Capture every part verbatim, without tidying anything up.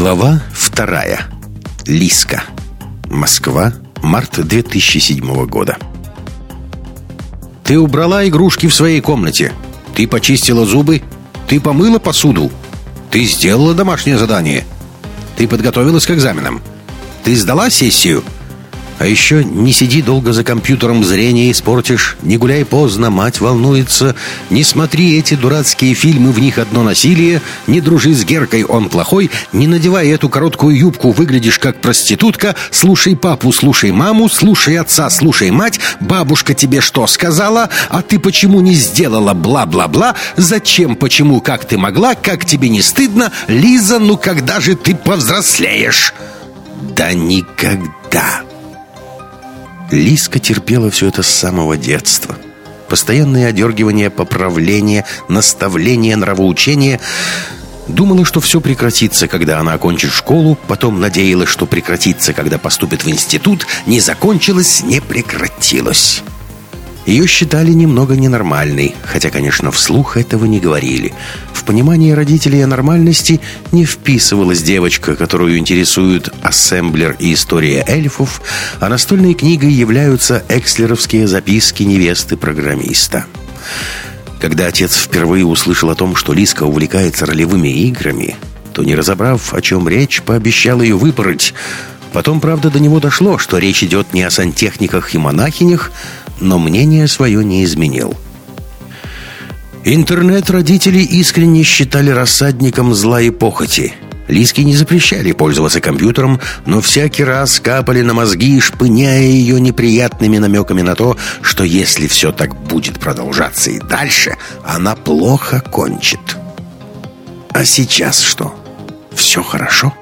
Глава вторая. Лиска. Москва. Март две тысячи седьмого года. Ты убрала игрушки в своей комнате. Ты почистила зубы. Ты помыла посуду. Ты сделала домашнее задание. Ты подготовилась к экзаменам. Ты сдала сессию. А еще не сиди долго за компьютером, зрение испортишь. Не гуляй поздно, мать волнуется. Не смотри эти дурацкие фильмы, в них одно насилие. Не дружи с Геркой, он плохой. Не надевай эту короткую юбку, выглядишь как проститутка. Слушай папу, слушай маму, слушай отца, слушай мать. Бабушка тебе что сказала? А ты почему не сделала бла-бла-бла? Зачем, почему, как ты могла? Как тебе не стыдно? Лиза, ну когда же ты повзрослеешь? Да никогда. Лиска терпела все это с самого детства. Постоянные одергивания, поправления, наставления, нравоучения. Думала, что все прекратится, когда она окончит школу. Потом надеялась, что прекратится, когда поступит в институт. Не закончилось, не прекратилось. Ее считали немного ненормальной, хотя, конечно, вслух этого не говорили. В понимании родителей о нормальности не вписывалась девочка, которую интересуют ассемблер и история эльфов, а настольной книгой являются экслеровские записки невесты программиста. Когда отец впервые услышал о том, что Лиска увлекается ролевыми играми, то, не разобрав, о чем речь, пообещал ее выпороть. Потом, правда, до него дошло, что речь идет не о сантехниках и монахинях, но мнение свое не изменил. Интернет родители искренне считали рассадником зла и похоти. Лиске не запрещали пользоваться компьютером, но всякий раз капали на мозги, шпыняя ее неприятными намеками на то, что если все так будет продолжаться и дальше, она плохо кончит. А сейчас что? Все хорошо?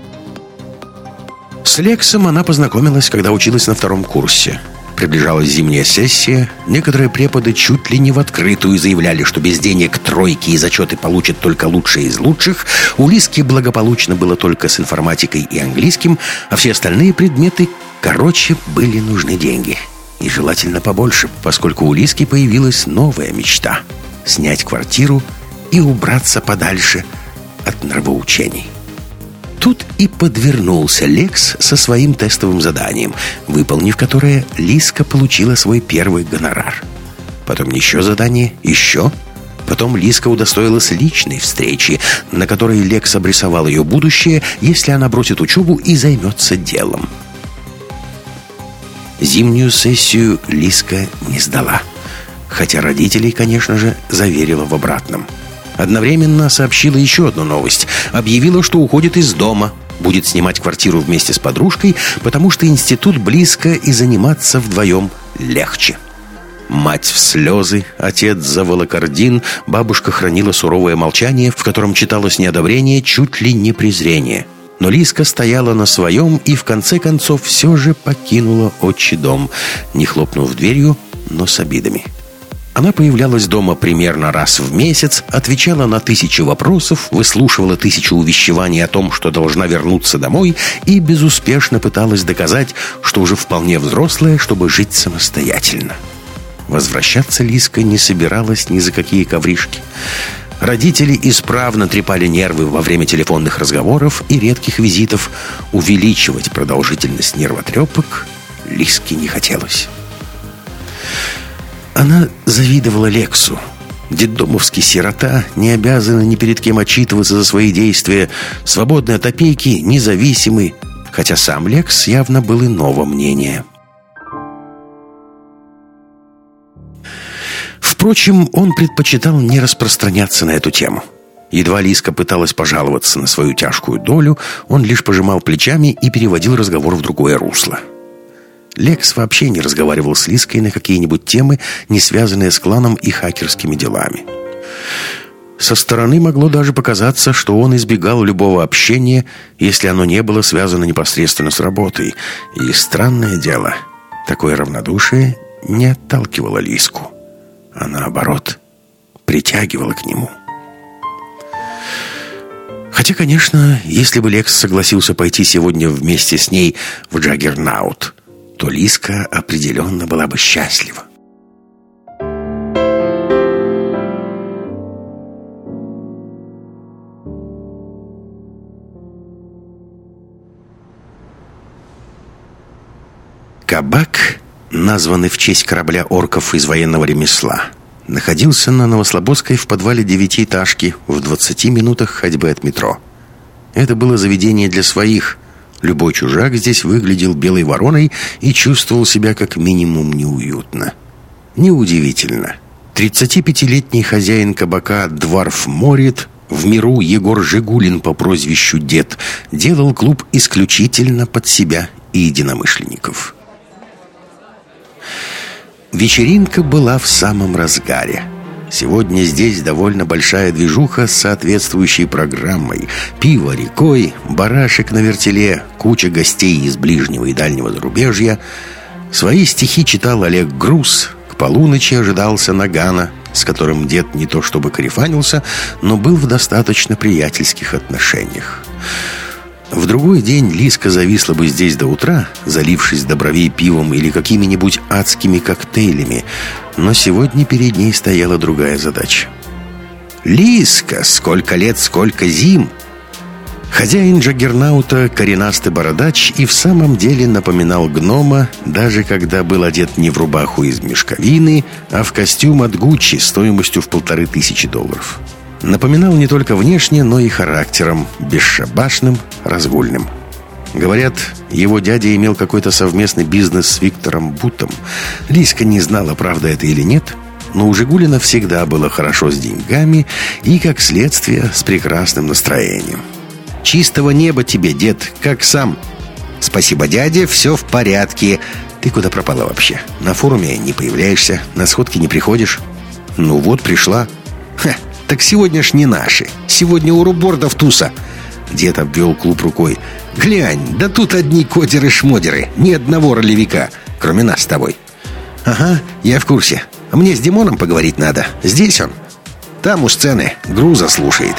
С Лексом она познакомилась, когда училась на втором курсе. Приближалась зимняя сессия. Некоторые преподы чуть ли не в открытую заявляли, что без денег тройки и зачеты получат только лучшие из лучших. У Лиски благополучно было только с информатикой и английским, а все остальные предметы, короче, были нужны деньги. И желательно побольше, поскольку у Лиски появилась новая мечта — снять квартиру и убраться подальше от нравоучений. Тут и подвернулся Лекс со своим тестовым заданием, выполнив которое, Лиска получила свой первый гонорар. Потом еще задание, еще. Потом Лиска удостоилась личной встречи, на которой Лекс обрисовал ее будущее, если она бросит учебу и займется делом. Зимнюю сессию Лиска не сдала, хотя родителей, конечно же, заверила в обратном. Одновременно сообщила еще одну новость. Объявила, что уходит из дома. Будет снимать квартиру вместе с подружкой, потому что институт близко и заниматься вдвоем легче. Мать в слезы, отец за волокордин, бабушка хранила суровое молчание, в котором читалось неодобрение, чуть ли не презрение. Но Лиска стояла на своем и в конце концов все же покинула отчий дом, не хлопнув дверью, но с обидами. Она появлялась дома примерно раз в месяц, отвечала на тысячи вопросов, выслушивала тысячу увещеваний о том, что должна вернуться домой, и безуспешно пыталась доказать, что уже вполне взрослая, чтобы жить самостоятельно. Возвращаться Лиска не собиралась ни за какие ковришки. Родители исправно трепали нервы во время телефонных разговоров и редких визитов. Увеличивать продолжительность нервотрепок Лиске не хотелось. Она завидовала Лексу. Детдомовский сирота, не обязанный ни перед кем отчитываться за свои действия, свободный от опеки, независимый, хотя сам Лекс явно был иного мнения. Впрочем, он предпочитал не распространяться на эту тему. Едва Лиска пыталась пожаловаться на свою тяжкую долю, он лишь пожимал плечами и переводил разговор в другое русло. Лекс вообще не разговаривал с Лиской на какие-нибудь темы, не связанные с кланом и хакерскими делами. Со стороны могло даже показаться, что он избегал любого общения, если оно не было связано непосредственно с работой. И странное дело, такое равнодушие не отталкивало Лиску, а наоборот, притягивало к нему. Хотя, конечно, если бы Лекс согласился пойти сегодня вместе с ней в Джаггернаут, то Лиска определенно была бы счастлива. Кабак, названный в честь корабля орков из военного ремесла, находился на Новослободской в подвале девятиэтажки в двадцати минутах ходьбы от метро. Это было заведение для своих. Любой чужак здесь выглядел белой вороной и чувствовал себя как минимум неуютно. Неудивительно. тридцатипятилетний хозяин кабака Дварф Морит, в миру Егор Жигулин по прозвищу Дед, делал клуб исключительно под себя и единомышленников. Вечеринка была в самом разгаре. Сегодня здесь довольно большая движуха с соответствующей программой. Пиво рекой, барашек на вертеле, куча гостей из ближнего и дальнего зарубежья. Свои стихи читал Олег Груз. К полуночи ожидался Нагана, с которым Дед не то чтобы корефанился, но был в достаточно приятельских отношениях. В другой день Лиска зависла бы здесь до утра, залившись до бровей пивом или какими-нибудь адскими коктейлями, но сегодня перед ней стояла другая задача. «Лиска, сколько лет, сколько зим!» Хозяин Джаггернаута, коренастый бородач, и в самом деле напоминал гнома, даже когда был одет не в рубаху из мешковины, а в костюм от Гуччи стоимостью в полторы тысячи долларов. Напоминал не только внешне, но и характером, бесшабашным, разгульным. Говорят, его дядя имел какой-то совместный бизнес с Виктором Бутом. Лиска не знала, правда это или нет, но у Жигулина всегда было хорошо с деньгами и, как следствие, с прекрасным настроением. «Чистого неба тебе, дед, как сам». «Спасибо, дядя, все в порядке». «Ты куда пропала вообще? На форуме не появляешься, на сходки не приходишь?» «Ну вот, пришла». «Ха, так сегодня ж не наши. Сегодня у рубордов туса». Дед обвел клуб рукой. «Глянь, да тут одни кодеры-шмодеры, ни одного ролевика, кроме нас с тобой». «Ага, я в курсе. Мне с Димоном поговорить надо. Здесь он. Там у сцены Груза слушает».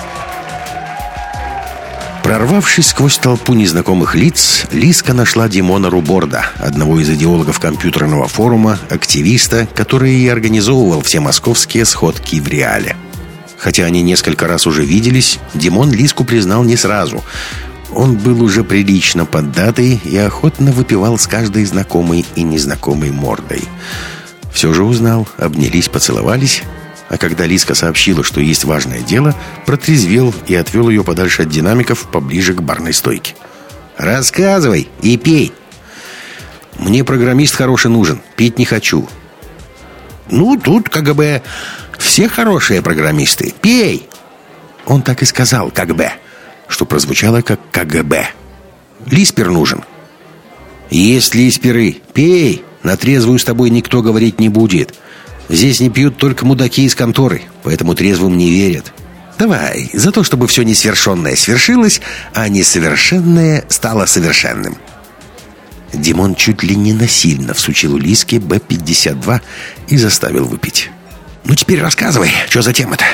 Прорвавшись сквозь толпу незнакомых лиц, Лиска нашла Димона Руборда, одного из идеологов компьютерного форума, активиста, который и организовывал все московские сходки в реале. Хотя они несколько раз уже виделись, Димон Лиску признал не сразу. Он был уже прилично поддатый и охотно выпивал с каждой знакомой и незнакомой мордой. Все же узнал, обнялись, поцеловались. А когда Лиска сообщила, что есть важное дело, протрезвел и отвел ее подальше от динамиков, поближе к барной стойке. «Рассказывай и пей!» «Мне программист хороший нужен, пить не хочу». «Ну, тут КГБ. Все хорошие программисты. Пей!» Он так и сказал «КГБ», что прозвучало как КГБ. «Лиспер нужен». «Есть лисперы. Пей! На трезвую с тобой никто говорить не будет. Здесь не пьют только мудаки из конторы, поэтому трезвым не верят. Давай, за то, чтобы все несвершенное свершилось, а несовершенное стало совершенным». Димон чуть ли не насильно всучил Лиске Бэ пятьдесят два и заставил выпить. «Ну теперь рассказывай, что за тема-то?»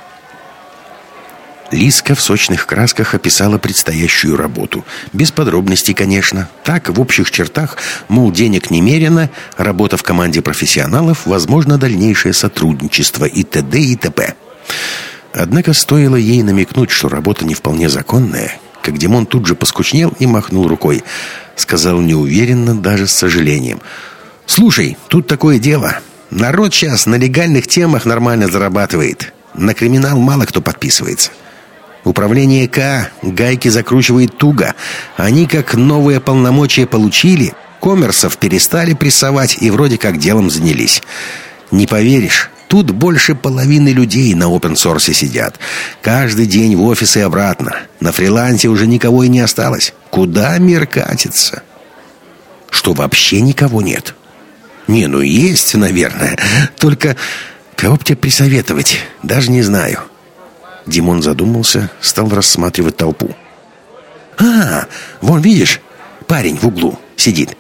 Лиска в сочных красках описала предстоящую работу. Без подробностей, конечно. Так, в общих чертах, мол, денег немерено, работа в команде профессионалов, возможно, дальнейшее сотрудничество и т.д. и т.п. Однако стоило ей намекнуть, что работа не вполне законная, как Димон тут же поскучнел и махнул рукой. Сказал неуверенно, даже с сожалением: «Слушай, тут такое дело. Народ сейчас на легальных темах нормально зарабатывает. На криминал мало кто подписывается. Управление К гайки закручивает туго. Они как новые полномочия получили, коммерсов перестали прессовать и вроде как делом занялись. Не поверишь, тут больше половины людей на опенсорсе сидят. Каждый день в офис и обратно. На фрилансе уже никого и не осталось. Куда мир катится?» «Что, вообще никого нет?» «Не, ну есть, наверное. Только кого б тебе присоветовать, даже не знаю». Димон задумался, стал рассматривать толпу. «А, вон, видишь, парень в углу сидит».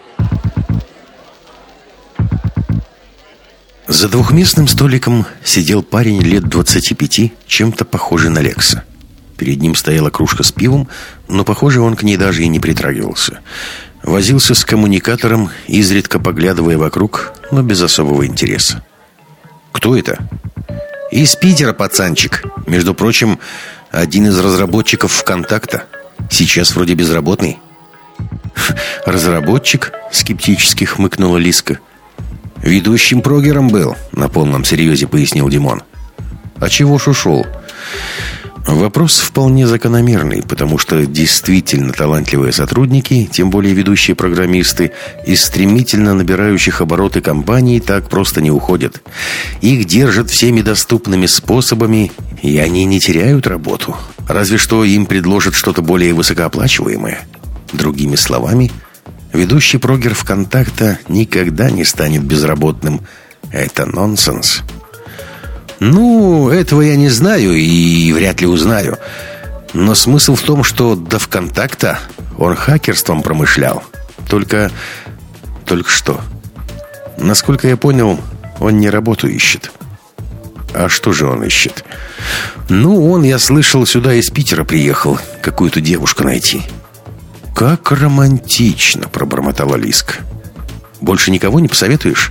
За двухместным столиком сидел парень лет двадцати пяти, чем-то похожий на Лекса. Перед ним стояла кружка с пивом, но, похоже, он к ней даже и не притрагивался. Возился с коммуникатором, изредка поглядывая вокруг, но без особого интереса. «Кто это?» «Из Питера пацанчик. Между прочим, один из разработчиков ВКонтакта. Сейчас вроде безработный». «Разработчик?» — скептически хмыкнула Лиска. «Ведущим прогером был», — на полном серьезе пояснил Димон. «А чего ж ушел?» Вопрос вполне закономерный, потому что действительно талантливые сотрудники, тем более ведущие программисты, из стремительно набирающих обороты компаний так просто не уходят. Их держат всеми доступными способами, и они не теряют работу. Разве что им предложат что-то более высокооплачиваемое. Другими словами, ведущий прогер ВКонтакта никогда не станет безработным. Это нонсенс. Ну, этого я не знаю и вряд ли узнаю. Но смысл в том, что до ВКонтакта он хакерством промышлял. Только... Только что? Насколько я понял, он не работу ищет. А что же он ищет? Ну, он, я слышал, сюда из Питера приехал какую-то девушку найти. «Как романтично!» — пробормотала Лиска. «Больше никого не посоветуешь?»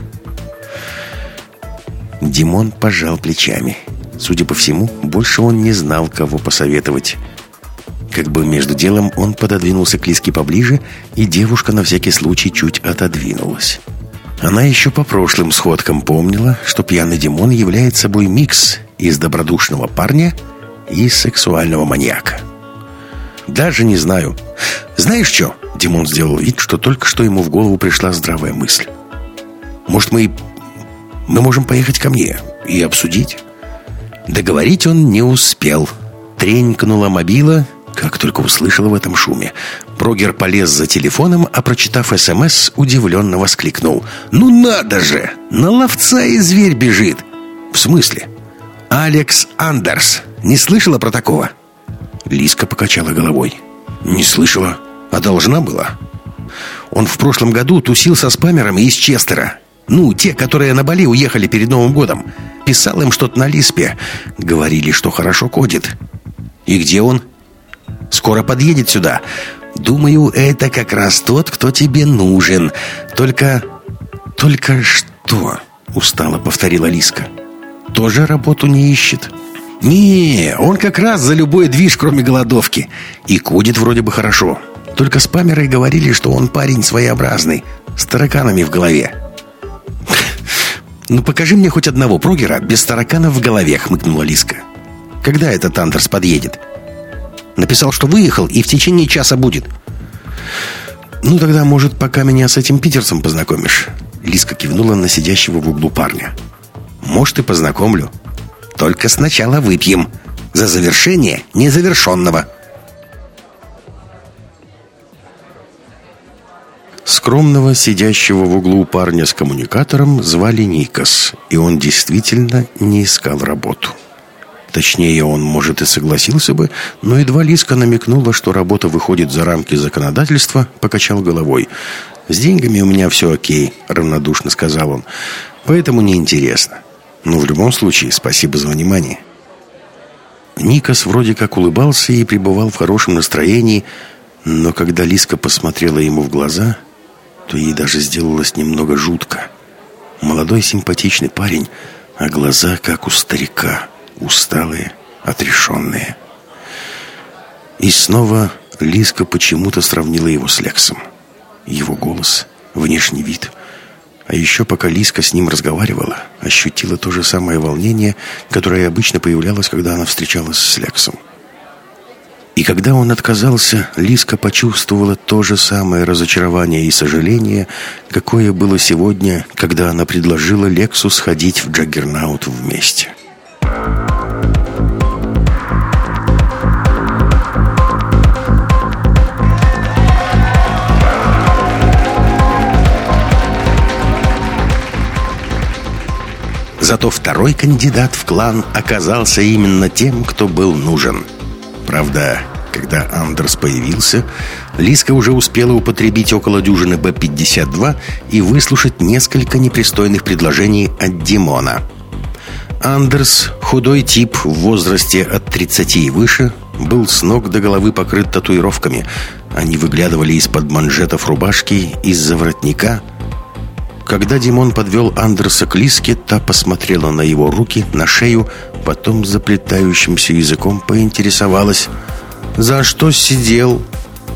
Димон пожал плечами. Судя по всему, больше он не знал, кого посоветовать. Как бы между делом он пододвинулся к Лиске поближе, и девушка на всякий случай чуть отодвинулась. Она еще по прошлым сходкам помнила, что пьяный Димон является собой микс из добродушного парня и сексуального маньяка. «Даже не знаю. Знаешь что?» Димон сделал вид, что только что ему в голову пришла здравая мысль. «Может, мы... мы можем поехать ко мне и обсудить?» Договорить он не успел. Тренькнула мобила, как только услышала в этом шуме. Прогер полез за телефоном, а прочитав СМС, удивленно воскликнул: «Ну надо же! На ловца и зверь бежит!» «В смысле?» «Алекс Андерс. Не слышала про такого?» Лиска покачала головой. «Не слышала. А должна была?» «Он в прошлом году тусил со спамерами из Честера. Ну, те, которые на Бали уехали перед Новым годом. Писал им что-то на Лиспе. Говорили, что хорошо кодит». «И где он?» «Скоро подъедет сюда. Думаю, это как раз тот, кто тебе нужен. Только... только что?» Устало повторила Лиска. «Тоже работу не ищет?» «Не, он как раз за любой движ, кроме голодовки. И кодит вроде бы хорошо. Только спамеры говорили, что он парень своеобразный, с тараканами в голове». «Ну покажи мне хоть одного прогера без тараканов в голове», — хмыкнула Лиска. «Когда этот Андерс подъедет?» «Написал, что выехал и в течение часа будет». «Ну тогда, может, пока меня с этим питерцем познакомишь?» Лиска кивнула на сидящего в углу парня. «Может, и познакомлю. Только сначала выпьем. За завершение незавершенного». Скромного, сидящего в углу парня с коммуникатором звали Никос, и он действительно не искал работу. Точнее, он, может, и согласился бы, но едва Лиска намекнула, что работа выходит за рамки законодательства, покачал головой. «С деньгами у меня все окей», — равнодушно сказал он. «Поэтому неинтересно. Но в любом случае, спасибо за внимание». Никос вроде как улыбался и пребывал в хорошем настроении, но когда Лиска посмотрела ему в глаза, то ей даже сделалось немного жутко. Молодой симпатичный парень, а глаза как у старика, усталые, отрешенные. И снова Лиска почему-то сравнила его с Лексом. Его голос, внешний вид. А еще пока Лиска с ним разговаривала, ощутила то же самое волнение, которое обычно появлялось, когда она встречалась с Лексом. И когда он отказался, Лиска почувствовала то же самое разочарование и сожаление, какое было сегодня, когда она предложила Лексу сходить в Джаггернаут вместе. Зато второй кандидат в клан оказался именно тем, кто был нужен. Правда, когда Андерс появился, Лиска уже успела употребить около дюжины Бэ пятьдесят два и выслушать несколько непристойных предложений от Димона. Андерс, худой тип в возрасте от тридцати и выше, был с ног до головы покрыт татуировками. Они выглядывали из-под манжетов рубашки, из-за воротника. Когда Димон подвел Андерса к Лиске, та посмотрела на его руки, на шею, потом заплетающимся языком поинтересовалась: «За что сидел?»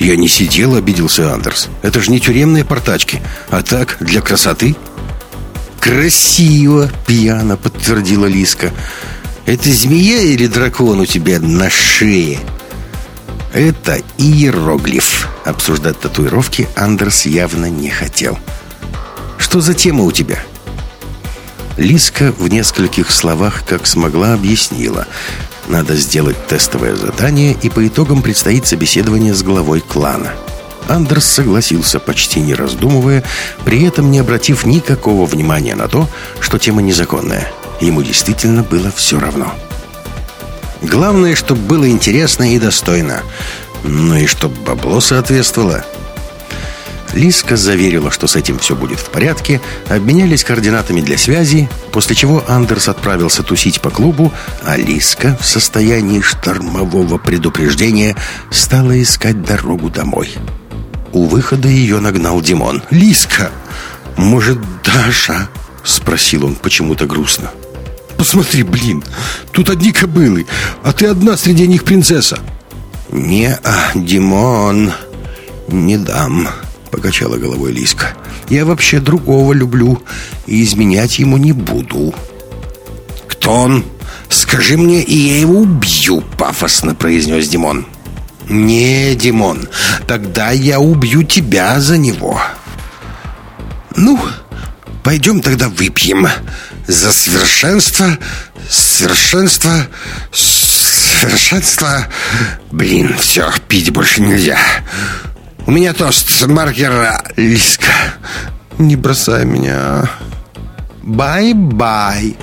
«Я не сидел», — обиделся Андерс. «Это же не тюремные портачки, а так, для красоты». «Красиво», — пьяно подтвердила Лиска. «Это змея или дракон у тебя на шее?» «Это иероглиф». Обсуждать татуировки Андерс явно не хотел. «Что за тема у тебя?» Лиска в нескольких словах, как смогла, объяснила. Надо сделать тестовое задание, и по итогам предстоит собеседование с главой клана. Андерс согласился, почти не раздумывая, при этом не обратив никакого внимания на то, что тема незаконная. Ему действительно было все равно. Главное, чтобы было интересно и достойно. Ну и чтобы бабло соответствовало. Лиска заверила, что с этим все будет в порядке, обменялись координатами для связи, после чего Андерс отправился тусить по клубу, а Лиска в состоянии штормового предупреждения стала искать дорогу домой. У выхода ее нагнал Димон. «Лиска, может, Даша?» — спросил он почему-то грустно. «Посмотри, блин, тут одни кобылы, а ты одна среди них принцесса». «Не-а, Димон, не дам», — покачала головой Лиска. «Я вообще другого люблю и изменять ему не буду». «Кто он? Скажи мне, и я его убью», — пафосно произнес Димон. «Не, Димон, тогда я убью тебя за него». «Ну, пойдем тогда выпьем. За совершенство, совершенство, совершенство. Блин, все, пить больше нельзя. У меня тост, маркер, Лиска. Не бросай меня. Бай-бай».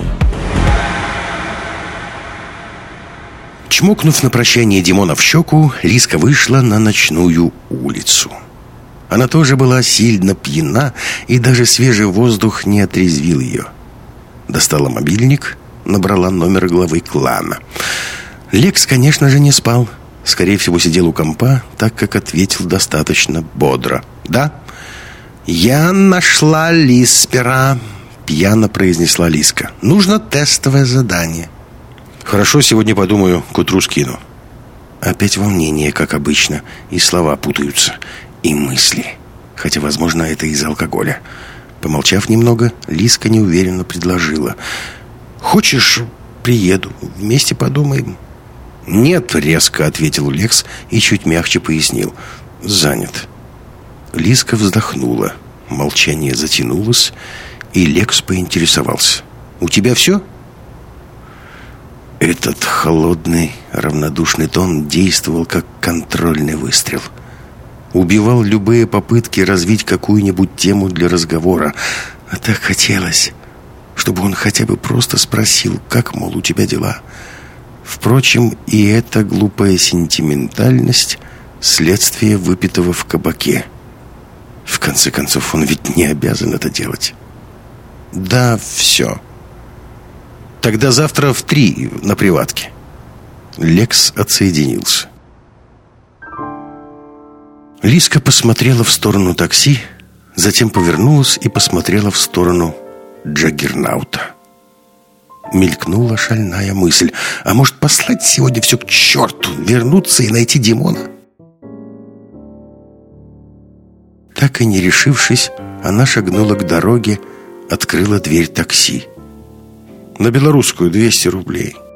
Чмокнув на прощание Димона в щеку, Лиска вышла на ночную улицу. Она тоже была сильно пьяна, и даже свежий воздух не отрезвил ее. Достала мобильник, набрала номер главы клана. Лекс, конечно же, не спал. Скорее всего, сидел у компа, так как ответил достаточно бодро. «Да, я нашла Лиспера», — пьяно произнесла Лиска. «Нужно тестовое задание». «Хорошо, сегодня подумаю, к утру скину». Опять волнение, как обычно, и слова путаются, и мысли. Хотя, возможно, это из-за алкоголя. Помолчав немного, Лиска неуверенно предложила: «Хочешь, приеду, вместе подумаем?» «Нет», — резко ответил Лекс и чуть мягче пояснил: «Занят». Лиска вздохнула. Молчание затянулось, и Лекс поинтересовался: «У тебя все?» Этот холодный, равнодушный тон действовал как контрольный выстрел. Убивал любые попытки развить какую-нибудь тему для разговора. А так хотелось, чтобы он хотя бы просто спросил, как, мол, у тебя дела. Впрочем, и эта глупая сентиментальность — следствие выпитого в кабаке. В конце концов, он ведь не обязан это делать. «Да, все. Тогда завтра в три на приватке». Лекс отсоединился. Лиска посмотрела в сторону такси, затем повернулась и посмотрела в сторону Джаггернаута. Мелькнула шальная мысль: а может, послать сегодня все к черту, вернуться и найти Димона? Так и не решившись, она шагнула к дороге, открыла дверь такси. «На Белорусскую двести рублей».